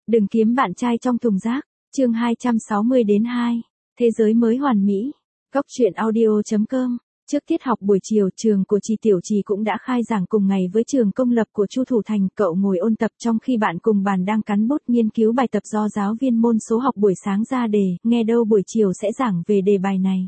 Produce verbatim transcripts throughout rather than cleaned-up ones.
Đừng kiếm bạn trai trong thùng rác. Chương hai trăm sáu mươi đến hai. Thế giới mới hoàn mỹ. Góc truyện audio chấm com. Trước tiết học buổi chiều, trường của chị Tiểu Trì cũng đã khai giảng cùng ngày với trường công lập của Chu Thủ Thành. Cậu ngồi ôn tập trong khi bạn cùng bàn đang cắn bút nghiên cứu bài tập do giáo viên môn số học buổi sáng ra đề, nghe đâu buổi chiều sẽ giảng về đề bài này.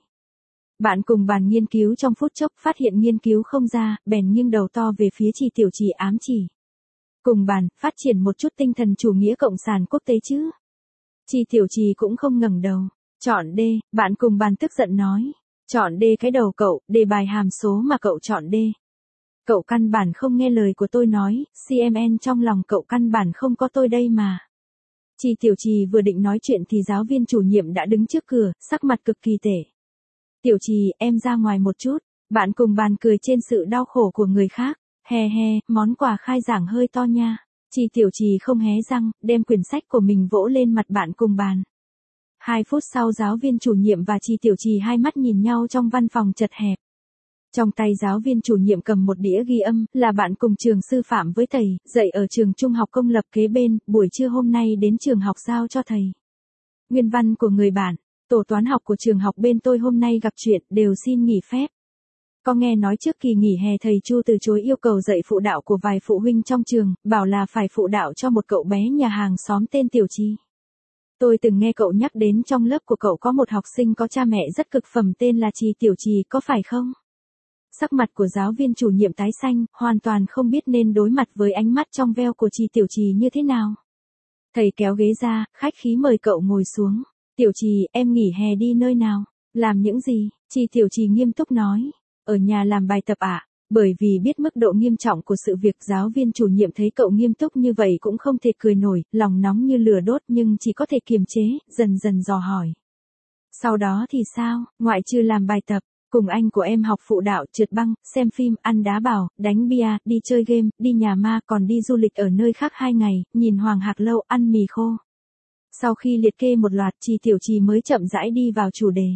Bạn cùng bàn nghiên cứu trong phút chốc, phát hiện nghiên cứu không ra, bèn nghiêng đầu to về phía chị Tiểu Trì ám chỉ. Cùng bàn, phát triển một chút tinh thần chủ nghĩa cộng sản quốc tế chứ. Chị Tiểu Trì cũng không ngẩng đầu. Chọn D, bạn cùng bàn tức giận nói. Chọn D cái đầu cậu, đề bài hàm số mà cậu chọn D. Cậu căn bản không nghe lời của tôi nói, xê em en trong lòng cậu căn bản không có tôi đây mà. Chị Tiểu Trì vừa định nói chuyện thì giáo viên chủ nhiệm đã đứng trước cửa, sắc mặt cực kỳ tệ. Tiểu Trì, em ra ngoài một chút. Bạn cùng bàn cười trên sự đau khổ của người khác. He he, món quà khai giảng hơi to nha. Chị Tiểu Trì không hé răng, đem quyển sách của mình vỗ lên mặt bạn cùng bàn. Hai phút sau giáo viên chủ nhiệm và chị Tiểu Trì hai mắt nhìn nhau trong văn phòng chật hẹp. Trong tay giáo viên chủ nhiệm cầm một đĩa ghi âm, là bạn cùng trường sư phạm với thầy, dạy ở trường trung học công lập kế bên, buổi trưa hôm nay đến trường học giao cho thầy. Nguyên văn của người bạn, tổ toán học của trường học bên tôi hôm nay gặp chuyện, đều xin nghỉ phép. Có nghe nói trước kỳ nghỉ hè thầy Chu từ chối yêu cầu dạy phụ đạo của vài phụ huynh trong trường, bảo là phải phụ đạo cho một cậu bé nhà hàng xóm tên Tiểu Trì. Tôi từng nghe cậu nhắc đến trong lớp của cậu có một học sinh có cha mẹ rất cực phẩm tên là Trì Tiểu Trì, có phải không? Sắc mặt của giáo viên chủ nhiệm tái xanh, hoàn toàn không biết nên đối mặt với ánh mắt trong veo của Trì Tiểu Trì như thế nào. Thầy kéo ghế ra, khách khí mời cậu ngồi xuống. Tiểu Trì, em nghỉ hè đi nơi nào? Làm những gì? Trì Tiểu Trì nghiêm túc nói. Ở nhà làm bài tập ạ. À? Bởi vì biết mức độ nghiêm trọng của sự việc, giáo viên chủ nhiệm thấy cậu nghiêm túc như vậy cũng không thể cười nổi, lòng nóng như lửa đốt nhưng chỉ có thể kiềm chế, dần dần dò hỏi. Sau đó thì sao, ngoại trừ làm bài tập, cùng anh của em học phụ đạo, trượt băng, xem phim, ăn đá bào, đánh bia, đi chơi game, đi nhà ma, còn đi du lịch ở nơi khác hai ngày, nhìn Hoàng Hạc Lâu, ăn mì khô. Sau khi liệt kê một loạt, Trì Tiểu Trì mới chậm rãi đi vào chủ đề.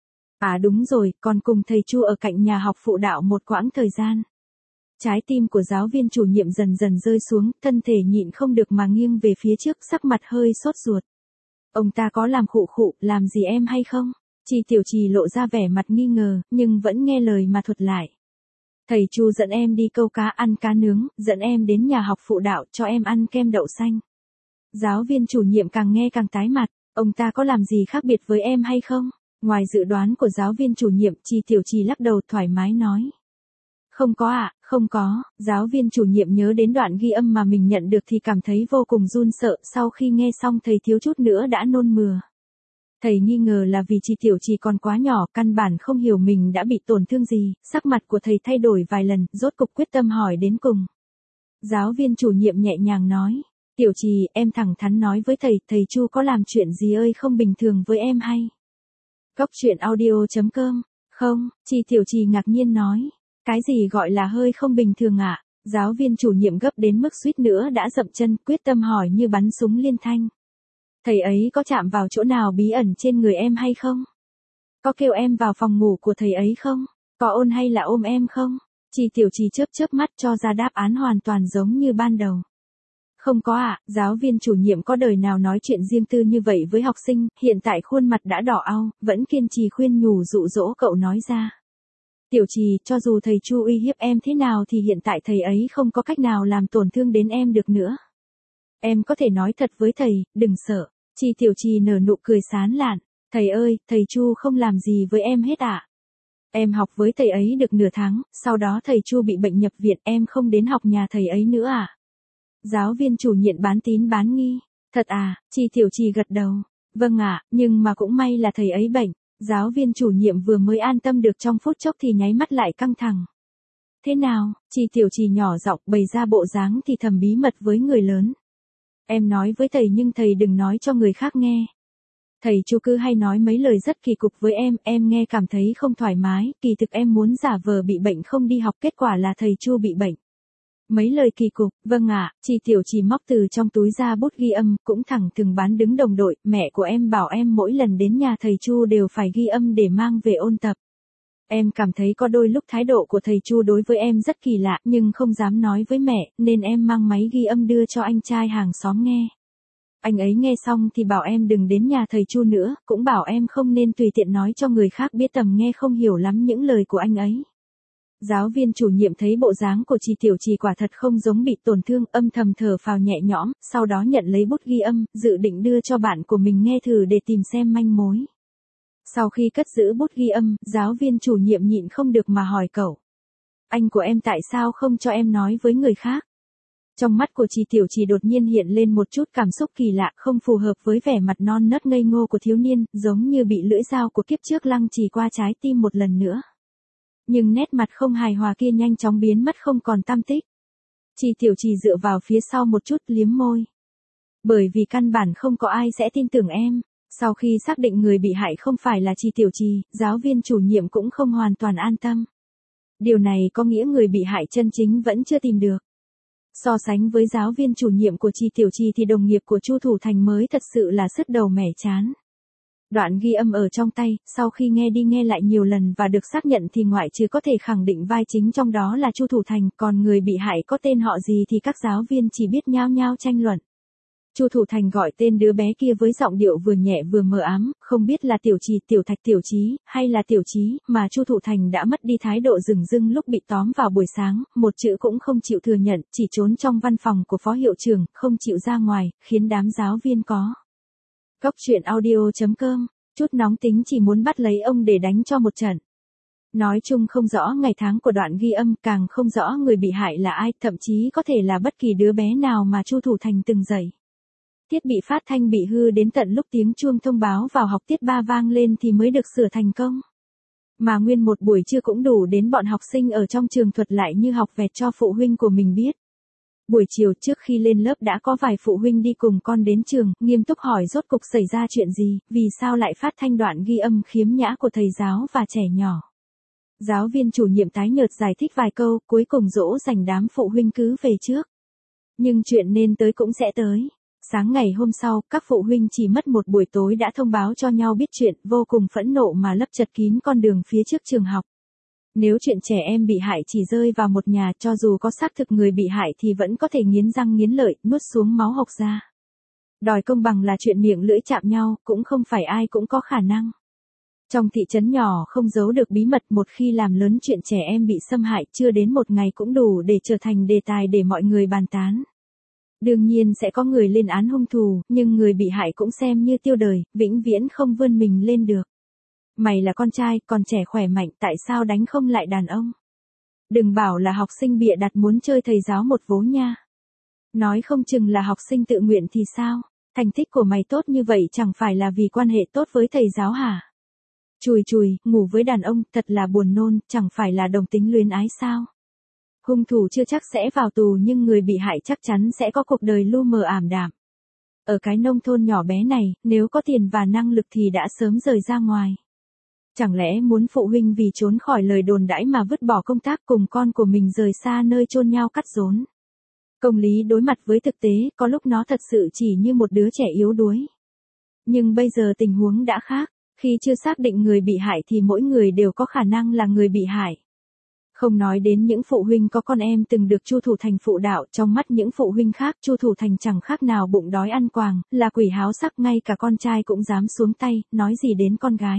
À đúng rồi, còn cùng thầy Chu ở cạnh nhà học phụ đạo một quãng thời gian. Trái tim của giáo viên chủ nhiệm dần dần rơi xuống, thân thể nhịn không được mà nghiêng về phía trước, sắc mặt hơi sốt ruột. Ông ta có làm khụ khụ, làm gì em hay không? Trì Tiểu Trì lộ ra vẻ mặt nghi ngờ, nhưng vẫn nghe lời mà thuật lại. Thầy Chu dẫn em đi câu cá, ăn cá nướng, dẫn em đến nhà học phụ đạo, cho em ăn kem đậu xanh. Giáo viên chủ nhiệm càng nghe càng tái mặt, ông ta có làm gì khác biệt với em hay không? Ngoài dự đoán của giáo viên chủ nhiệm, Trì Tiểu Trì lắc đầu thoải mái nói. Không có ạ, à, không có. Giáo viên chủ nhiệm nhớ đến đoạn ghi âm mà mình nhận được thì cảm thấy vô cùng run sợ, sau khi nghe xong thầy thiếu chút nữa đã nôn mửa. Thầy nghi ngờ là vì Trì Tiểu Trì còn quá nhỏ, căn bản không hiểu mình đã bị tổn thương gì, sắc mặt của thầy thay đổi vài lần, rốt cục quyết tâm hỏi đến cùng. Giáo viên chủ nhiệm nhẹ nhàng nói. Tiểu Trì, em thẳng thắn nói với thầy, thầy Chu có làm chuyện gì ơi không bình thường với em hay? Góc truyện audio chấm com. Không, Trì Tiểu Trì ngạc nhiên nói. Cái gì gọi là hơi không bình thường ạ? À? Giáo viên chủ nhiệm gấp đến mức suýt nữa đã dậm chân, quyết tâm hỏi như bắn súng liên thanh. Thầy ấy có chạm vào chỗ nào bí ẩn trên người em hay không? Có kêu em vào phòng ngủ của thầy ấy không? Có ôn hay là ôm em không? Trì Tiểu Trì chớp chớp mắt cho ra đáp án hoàn toàn giống như ban đầu. Không có ạ, à, giáo viên chủ nhiệm có đời nào nói chuyện riêng tư như vậy với học sinh, hiện tại khuôn mặt đã đỏ au, vẫn kiên trì khuyên nhủ dụ dỗ cậu nói ra. Tiểu Trì, cho dù thầy Chu uy hiếp em thế nào thì hiện tại thầy ấy không có cách nào làm tổn thương đến em được nữa. Em có thể nói thật với thầy, đừng sợ. Trì Tiểu Trì nở nụ cười sán lạn. Thầy ơi, thầy Chu không làm gì với em hết ạ. À? Em học với thầy ấy được nửa tháng, sau đó thầy Chu bị bệnh nhập viện, em không đến học nhà thầy ấy nữa à? Giáo viên chủ nhiệm bán tín bán nghi. Thật à, Trì Tiểu Trì gật đầu. Vâng ạ, à, nhưng mà cũng may là thầy ấy bệnh. Giáo viên chủ nhiệm vừa mới an tâm được trong phút chốc thì nháy mắt lại căng thẳng. Thế nào? Trì Tiểu Trì nhỏ giọng bày ra bộ dáng thì thầm bí mật với người lớn. Em nói với thầy nhưng thầy đừng nói cho người khác nghe. Thầy Chu cứ hay nói mấy lời rất kỳ cục với em, em nghe cảm thấy không thoải mái, kỳ thực em muốn giả vờ bị bệnh không đi học, kết quả là thầy Chu bị bệnh. Mấy lời kỳ cục, vâng ạ, à, Trì Tiểu Trì móc từ trong túi ra bút ghi âm, cũng thẳng thừng bán đứng đồng đội, mẹ của em bảo em mỗi lần đến nhà thầy Chu đều phải ghi âm để mang về ôn tập. Em cảm thấy có đôi lúc thái độ của thầy Chu đối với em rất kỳ lạ, nhưng không dám nói với mẹ, nên em mang máy ghi âm đưa cho anh trai hàng xóm nghe. Anh ấy nghe xong thì bảo em đừng đến nhà thầy Chu nữa, cũng bảo em không nên tùy tiện nói cho người khác biết, tầm nghe không hiểu lắm những lời của anh ấy. Giáo viên chủ nhiệm thấy bộ dáng của chị Tiểu Trì quả thật không giống bị tổn thương, âm thầm thở phào nhẹ nhõm, sau đó nhận lấy bút ghi âm, dự định đưa cho bạn của mình nghe thử để tìm xem manh mối. Sau khi cất giữ bút ghi âm, giáo viên chủ nhiệm nhịn không được mà hỏi cậu. Anh của em tại sao không cho em nói với người khác? Trong mắt của chị Tiểu Trì đột nhiên hiện lên một chút cảm xúc kỳ lạ, không phù hợp với vẻ mặt non nớt ngây ngô của thiếu niên, giống như bị lưỡi dao của kiếp trước lăng trì qua trái tim một lần nữa. Nhưng nét mặt không hài hòa kia nhanh chóng biến mất không còn tăm tích. Chị Tiểu Trì dựa vào phía sau một chút, liếm môi. Bởi vì căn bản không có ai sẽ tin tưởng em. Sau khi xác định người bị hại không phải là chị Tiểu Trì, giáo viên chủ nhiệm cũng không hoàn toàn an tâm. Điều này có nghĩa người bị hại chân chính vẫn chưa tìm được. So sánh với giáo viên chủ nhiệm của chị Tiểu Trì thì đồng nghiệp của Chu Thủ Thành mới thật sự là sứt đầu mẻ chán. Đoạn ghi âm ở trong tay, sau khi nghe đi nghe lại nhiều lần và được xác nhận thì ngoại trừ có thể khẳng định vai chính trong đó là Chu Thủ Thành, còn người bị hại có tên họ gì thì các giáo viên chỉ biết nhao nhao tranh luận. Chu Thủ Thành gọi tên đứa bé kia với giọng điệu vừa nhẹ vừa mờ ám, không biết là Tiểu Trì, Tiểu Thạch, Tiểu Trí, hay là Tiểu Trí, mà Chu Thủ Thành đã mất đi thái độ dửng dưng lúc bị tóm vào buổi sáng, một chữ cũng không chịu thừa nhận, chỉ trốn trong văn phòng của phó hiệu trưởng, không chịu ra ngoài, khiến đám giáo viên có. Cốc truyện audio chấm com, chút nóng tính chỉ muốn bắt lấy ông để đánh cho một trận. Nói chung không rõ ngày tháng của đoạn ghi âm, càng không rõ người bị hại là ai, thậm chí có thể là bất kỳ đứa bé nào mà Chu Thủ Thành từng dạy. Thiết bị phát thanh bị hư đến tận lúc tiếng chuông thông báo vào học tiết ba vang lên thì mới được sửa thành công. Mà nguyên một buổi trưa cũng đủ đến bọn học sinh ở trong trường thuật lại như học vẹt cho phụ huynh của mình biết. Buổi chiều trước khi lên lớp đã có vài phụ huynh đi cùng con đến trường, nghiêm túc hỏi rốt cục xảy ra chuyện gì, vì sao lại phát thanh đoạn ghi âm khiếm nhã của thầy giáo và trẻ nhỏ. Giáo viên chủ nhiệm tái nhợt giải thích vài câu, cuối cùng dỗ dành đám phụ huynh cứ về trước. Nhưng chuyện nên tới cũng sẽ tới. Sáng ngày hôm sau, các phụ huynh chỉ mất một buổi tối đã thông báo cho nhau biết chuyện, vô cùng phẫn nộ mà lấp chật kín con đường phía trước trường học. Nếu chuyện trẻ em bị hại chỉ rơi vào một nhà, cho dù có xác thực người bị hại thì vẫn có thể nghiến răng nghiến lợi, nuốt xuống máu hộc ra. Đòi công bằng là chuyện miệng lưỡi chạm nhau, cũng không phải ai cũng có khả năng. Trong thị trấn nhỏ không giấu được bí mật, một khi làm lớn chuyện trẻ em bị xâm hại, chưa đến một ngày cũng đủ để trở thành đề tài để mọi người bàn tán. Đương nhiên sẽ có người lên án hung thủ, nhưng người bị hại cũng xem như tiêu đời, vĩnh viễn không vươn mình lên được. Mày là con trai, còn trẻ khỏe mạnh, tại sao đánh không lại đàn ông? Đừng bảo là học sinh bịa đặt muốn chơi thầy giáo một vố nha. Nói không chừng là học sinh tự nguyện thì sao? Thành tích của mày tốt như vậy chẳng phải là vì quan hệ tốt với thầy giáo hả? Chùi chùi, ngủ với đàn ông, thật là buồn nôn, chẳng phải là đồng tính luyến ái sao? Hung thủ chưa chắc sẽ vào tù nhưng người bị hại chắc chắn sẽ có cuộc đời lu mờ ảm đạm. Ở cái nông thôn nhỏ bé này, nếu có tiền và năng lực thì đã sớm rời ra ngoài. Chẳng lẽ muốn phụ huynh vì trốn khỏi lời đồn đãi mà vứt bỏ công tác cùng con của mình rời xa nơi chôn nhau cắt rốn? Công lý đối mặt với thực tế, có lúc nó thật sự chỉ như một đứa trẻ yếu đuối. Nhưng bây giờ tình huống đã khác, khi chưa xác định người bị hại thì mỗi người đều có khả năng là người bị hại. Không nói đến những phụ huynh có con em từng được Chu Thủ Thành phụ đạo, trong mắt những phụ huynh khác Chu Thủ Thành chẳng khác nào bụng đói ăn quàng, là quỷ háo sắc, ngay cả con trai cũng dám xuống tay, nói gì đến con gái.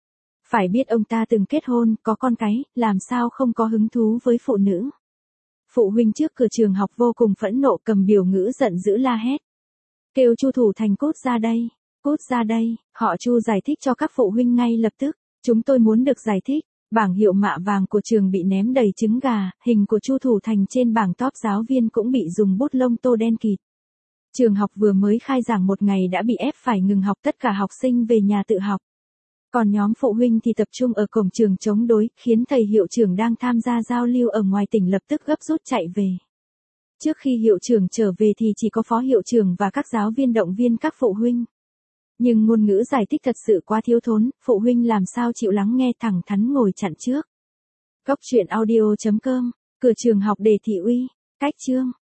Phải biết ông ta từng kết hôn, có con cái, làm sao không có hứng thú với phụ nữ. Phụ huynh trước cửa trường học vô cùng phẫn nộ, cầm biểu ngữ giận dữ la hét. Kêu Chu Thủ Thành cút ra đây, cút ra đây, họ Chu giải thích cho các phụ huynh ngay lập tức, chúng tôi muốn được giải thích. Bảng hiệu mạ vàng của trường bị ném đầy trứng gà, hình của Chu Thủ Thành trên bảng top giáo viên cũng bị dùng bút lông tô đen kịt. Trường học vừa mới khai giảng một ngày đã bị ép phải ngừng học, tất cả học sinh về nhà tự học. Còn nhóm phụ huynh thì tập trung ở cổng trường chống đối, khiến thầy hiệu trưởng đang tham gia giao lưu ở ngoài tỉnh lập tức gấp rút chạy về. Trước khi hiệu trưởng trở về thì chỉ có phó hiệu trưởng và các giáo viên động viên các phụ huynh. Nhưng ngôn ngữ giải thích thật sự quá thiếu thốn, phụ huynh làm sao chịu lắng nghe, thẳng thắn ngồi chặn trước. Cốc truyện audio chấm com, cửa trường học đề thị uy, cách chương.